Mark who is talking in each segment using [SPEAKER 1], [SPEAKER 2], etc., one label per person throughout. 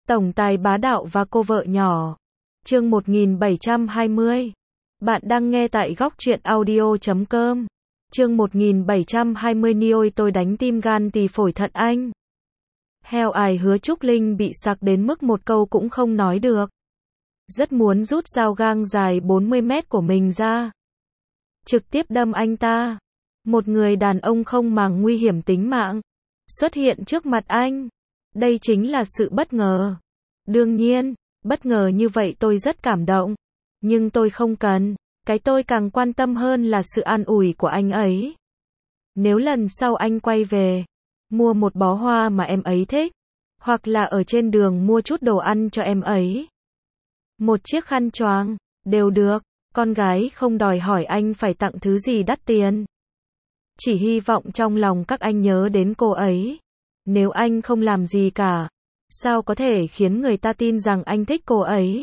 [SPEAKER 1] Tổng tài bá đạo và cô vợ nhỏ. Chương 1720. Bạn đang nghe tại góc truyện audio.com. Chương 1720. Ôi tôi đánh tim gan tỳ phổi thận anh. Heo ài Hứa Trúc Linh bị sặc đến mức một câu cũng không nói được. Rất muốn rút dao gang dài 40 mét của mình ra, trực tiếp đâm anh ta. Một người đàn ông không màng nguy hiểm tính mạng xuất hiện trước mặt anh. Đây chính là sự bất ngờ. Đương nhiên, bất ngờ như vậy tôi rất cảm động. Nhưng tôi không cần. Cái tôi càng quan tâm hơn là sự an ủi của anh ấy. Nếu lần sau anh quay về, mua một bó hoa mà em ấy thích, hoặc là ở trên đường mua chút đồ ăn cho em ấy, một chiếc khăn choàng, đều được. Con gái không đòi hỏi anh phải tặng thứ gì đắt tiền. Chỉ hy vọng trong lòng các anh nhớ đến cô ấy. Nếu anh không làm gì cả, sao có thể khiến người ta tin rằng anh thích cô ấy?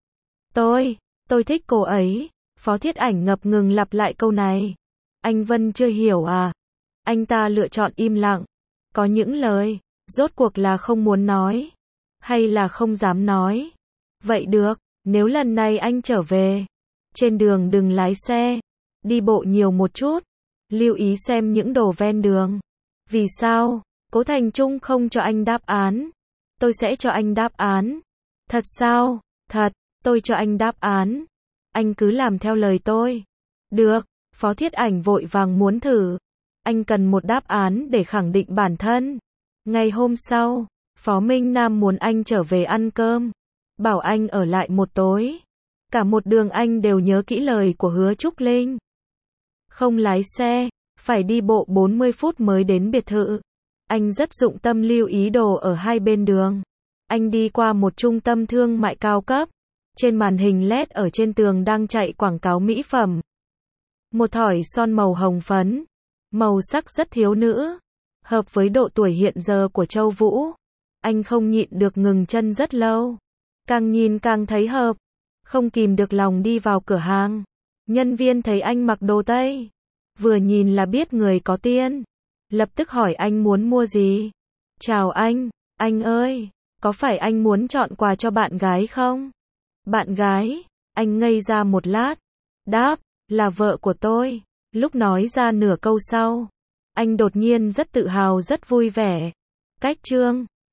[SPEAKER 1] Tôi thích cô ấy. Phó Thiết Ảnh ngập ngừng lặp lại câu này. Anh Vân chưa hiểu à? Anh ta lựa chọn im lặng. Có những lời, rốt cuộc là không muốn nói, hay là không dám nói. Vậy được, nếu lần này anh trở về, trên đường đừng lái xe, đi bộ nhiều một chút, lưu ý xem những đồ ven đường. Vì sao? Cố Thành Trung không cho anh đáp án. Tôi sẽ cho anh đáp án. Thật sao? Thật, tôi cho anh đáp án. Anh cứ làm theo lời tôi. Được, Phó Thiết Ảnh vội vàng muốn thử. Anh cần một đáp án để khẳng định bản thân. Ngày hôm sau, Phó Minh Nam muốn anh trở về ăn cơm, bảo anh ở lại một tối. Cả một đường anh đều nhớ kỹ lời của Hứa Trúc Linh. Không lái xe, phải đi bộ 40 phút mới đến biệt thự. Anh rất dụng tâm lưu ý đồ ở hai bên đường. Anh đi qua một trung tâm thương mại cao cấp. Trên màn hình LED ở trên tường đang chạy quảng cáo mỹ phẩm. Một thỏi son màu hồng phấn, màu sắc rất thiếu nữ, hợp với độ tuổi hiện giờ của Châu Vũ. Anh không nhịn được ngừng chân rất lâu. Càng nhìn càng thấy hợp, không kìm được lòng đi vào cửa hàng. Nhân viên thấy anh mặc đồ Tây, vừa nhìn là biết người có tiền, lập tức hỏi anh muốn mua gì. Chào anh ơi, có phải anh muốn chọn quà cho bạn gái không? Bạn gái? Anh ngây ra một lát, đáp, là vợ của tôi. Lúc nói ra nửa câu sau, anh đột nhiên rất tự hào rất vui vẻ. Cách chương